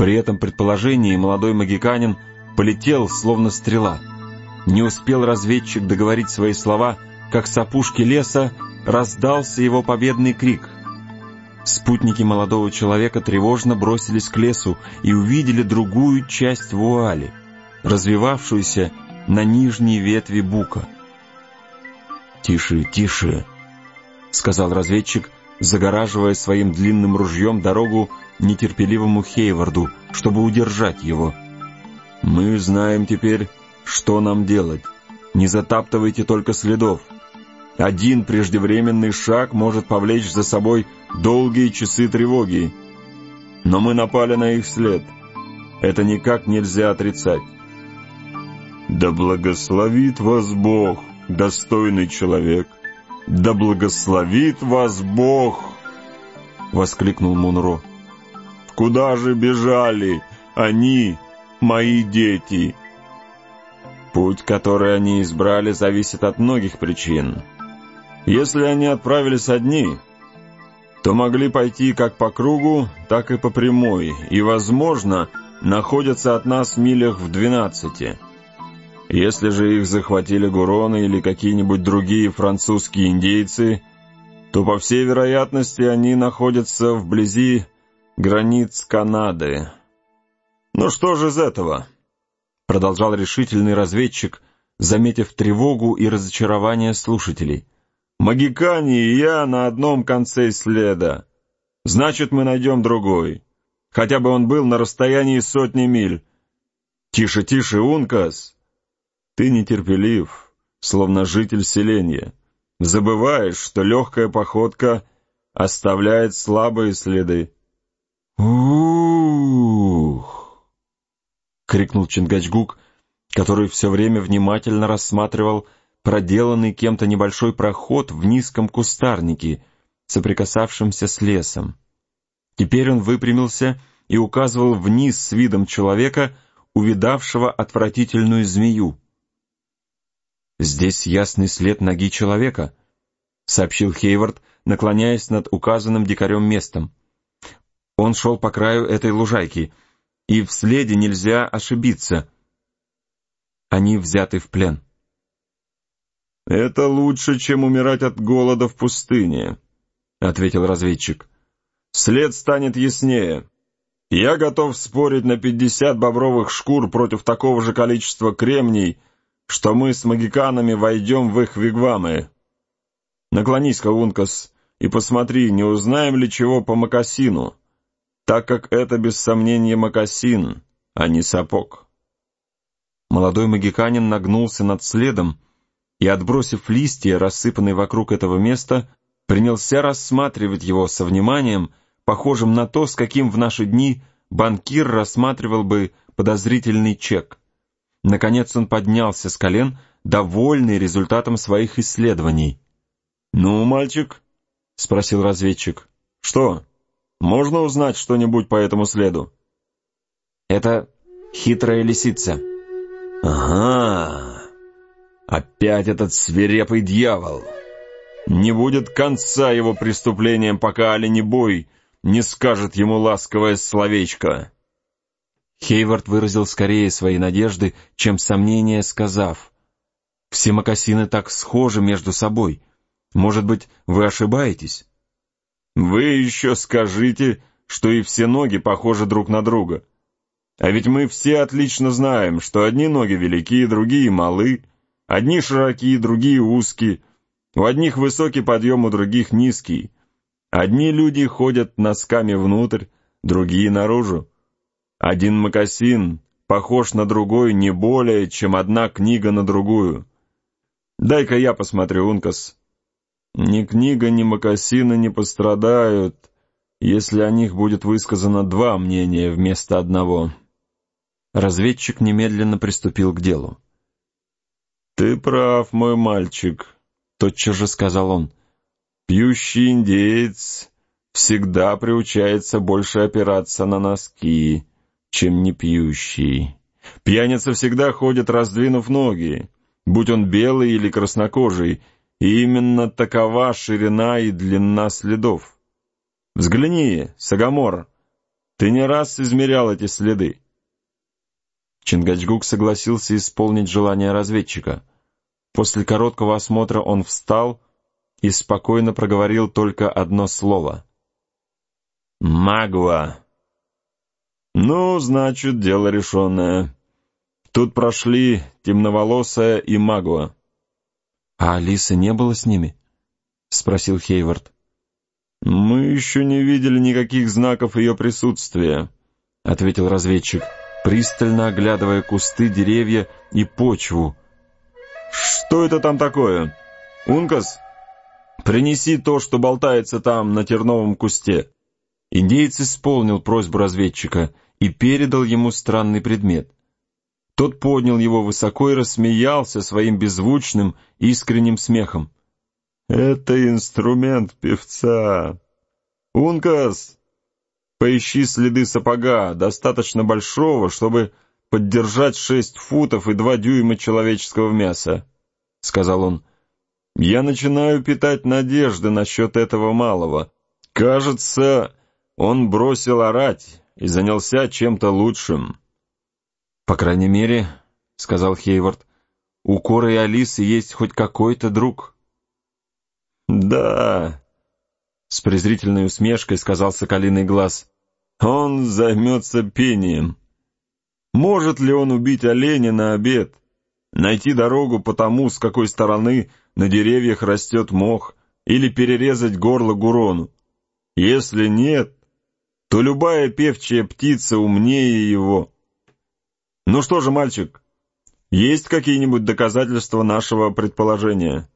При этом предположении молодой магиканин полетел, словно стрела. Не успел разведчик договорить свои слова, как с опушки леса раздался его победный крик. Спутники молодого человека тревожно бросились к лесу и увидели другую часть вуали, развивавшуюся на нижней ветви бука. «Тише, тише», — сказал разведчик, загораживая своим длинным ружьем дорогу нетерпеливому Хейварду, чтобы удержать его. «Мы знаем теперь, что нам делать. Не затаптывайте только следов. Один преждевременный шаг может повлечь за собой долгие часы тревоги. Но мы напали на их след. Это никак нельзя отрицать». «Да благословит вас Бог, достойный человек! Да благословит вас Бог!» — воскликнул Мунро. «Куда же бежали они, мои дети?» «Путь, который они избрали, зависит от многих причин. Если они отправились одни, то могли пойти как по кругу, так и по прямой, и, возможно, находятся от нас в милях в 12. Если же их захватили гуроны или какие-нибудь другие французские индейцы, то, по всей вероятности, они находятся вблизи границ Канады. «Ну что же из этого?» — продолжал решительный разведчик, заметив тревогу и разочарование слушателей. «Магикани и я на одном конце следа. Значит, мы найдем другой. Хотя бы он был на расстоянии 100 миль. Тише, тише, Ункас! Ты нетерпелив, словно житель селения. Забываешь, что легкая походка оставляет слабые следы». «Ух!» — крикнул Чингачгук, который все время внимательно рассматривал проделанный кем-то небольшой проход в низком кустарнике, соприкасавшемся с лесом. Теперь он выпрямился и указывал вниз с видом человека, увидавшего отвратительную змею. «Здесь ясный след ноги человека», — сообщил Хейвард, наклоняясь над указанным дикарем местом. «Он шел по краю этой лужайки, и в следе нельзя ошибиться. Они взяты в плен». «Это лучше, чем умирать от голода в пустыне», — ответил разведчик. «След станет яснее. Я готов спорить на 50 бобровых шкур против такого же количества кремний, что мы с магиканами войдем в их вигвамы. Наклонись-ка, Ункас, и посмотри, не узнаем ли чего по мокасину, так как это без сомнения мокасин, а не сапог». Молодой магиканин нагнулся над следом и, отбросив листья, рассыпанные вокруг этого места, принялся рассматривать его со вниманием, похожим на то, с каким в наши дни банкир рассматривал бы подозрительный чек. Наконец он поднялся с колен, довольный результатом своих исследований. «Ну, мальчик?» — спросил разведчик. «Что, можно узнать что-нибудь по этому следу?» «Это хитрая лисица». «Ага, опять этот свирепый дьявол. Не будет конца его преступлениям, пока оленебой не скажет ему ласковое словечко». Хейвард выразил скорее свои надежды, чем сомнения, сказав: «Все мокасины так схожи между собой. Может быть, вы ошибаетесь?» «Вы еще скажите, что и все ноги похожи друг на друга. А ведь мы все отлично знаем, что одни ноги велики, другие малы, одни широкие, другие узкие, у одних высокий подъем, у других низкий. Одни люди ходят носками внутрь, другие наружу. Один мокасин похож на другой не более, чем одна книга на другую. Дай-ка я посмотрю, Ункас. Ни книга, ни мокасины не пострадают, если о них будет высказано два мнения вместо одного». Разведчик немедленно приступил к делу. «Ты прав, мой мальчик», — тотчас же сказал он. «Пьющий индеец всегда приучается больше опираться на носки, чем не пьющий. Пьяница всегда ходит, раздвинув ноги, будь он белый или краснокожий, и именно такова ширина и длина следов. Взгляни, Сагамор, Ты не раз измерял эти следы». Чингачгук согласился исполнить желание разведчика. После короткого осмотра он встал и спокойно проговорил только одно слово. «Магва». «Ну, значит, дело решенное. Тут прошли темноволосая и Магва». «А Алисы не было с ними?» — спросил Хейвард. «Мы еще не видели никаких знаков ее присутствия», — ответил разведчик, пристально оглядывая кусты, деревья и почву. «Что это там такое? Ункас, принеси то, что болтается там на терновом кусте». Индеец исполнил просьбу разведчика и передал ему странный предмет. Тот поднял его высоко и рассмеялся своим беззвучным, искренним смехом. «Это инструмент певца. Ункас, поищи следы сапога, достаточно большого, чтобы поддержать 6 футов и 2 дюйма человеческого мяса», — сказал он. «Я начинаю питать надежды насчет этого малого. Кажется, он бросил орать и занялся чем-то лучшим». «По крайней мере, — сказал Хейвард, — у Коры и Алисы есть хоть какой-то друг». «Да, — с презрительной усмешкой сказал Соколиный Глаз, — он займется пением. Может ли он убить оленя на обед, найти дорогу по тому, с какой стороны на деревьях растет мох, или перерезать горло Гурону? Если нет, то любая певчая птица умнее его. Ну что же, мальчик, есть какие-нибудь доказательства нашего предположения?»